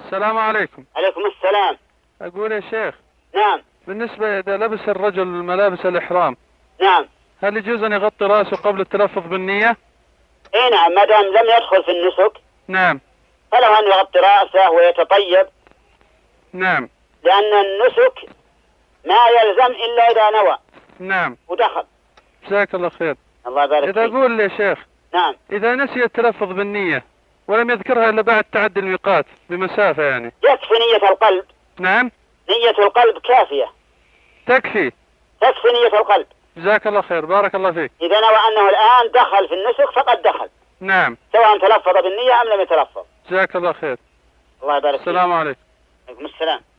السلام عليكم. عليكم السلام. أقول يا شيخ، نعم. بالنسبة إذا لبس الرجل ملابس الإحرام، نعم. هل يجوز أن يغطي رأسه قبل التلفظ بالنية؟ اي نعم، ما دام لم يدخل في النسك نعم. فله أن يغطي رأسه ويتطيب. نعم. لأن النسك ما يلزم إلا إذا نوى. نعم. ودخل. جزاك الله خير. الله يبارك إذا فيك. أقول يا شيخ، نعم. إذا نسي التلفظ بالنية ولم يذكرها إلا بعد تعدي الميقات بمسافة يعني. يكفي نية القلب. نعم. نية القلب كافية. تكفي. تكفي نية القلب. جزاك الله خير، بارك الله فيك. إذا نوى أنه الآن دخل في النسك فقد دخل. نعم. سواء تلفظ بالنية أم لم يتلفظ. جزاك الله خير. الله يبارك فيك. السلام عليكم. عليكم السلام.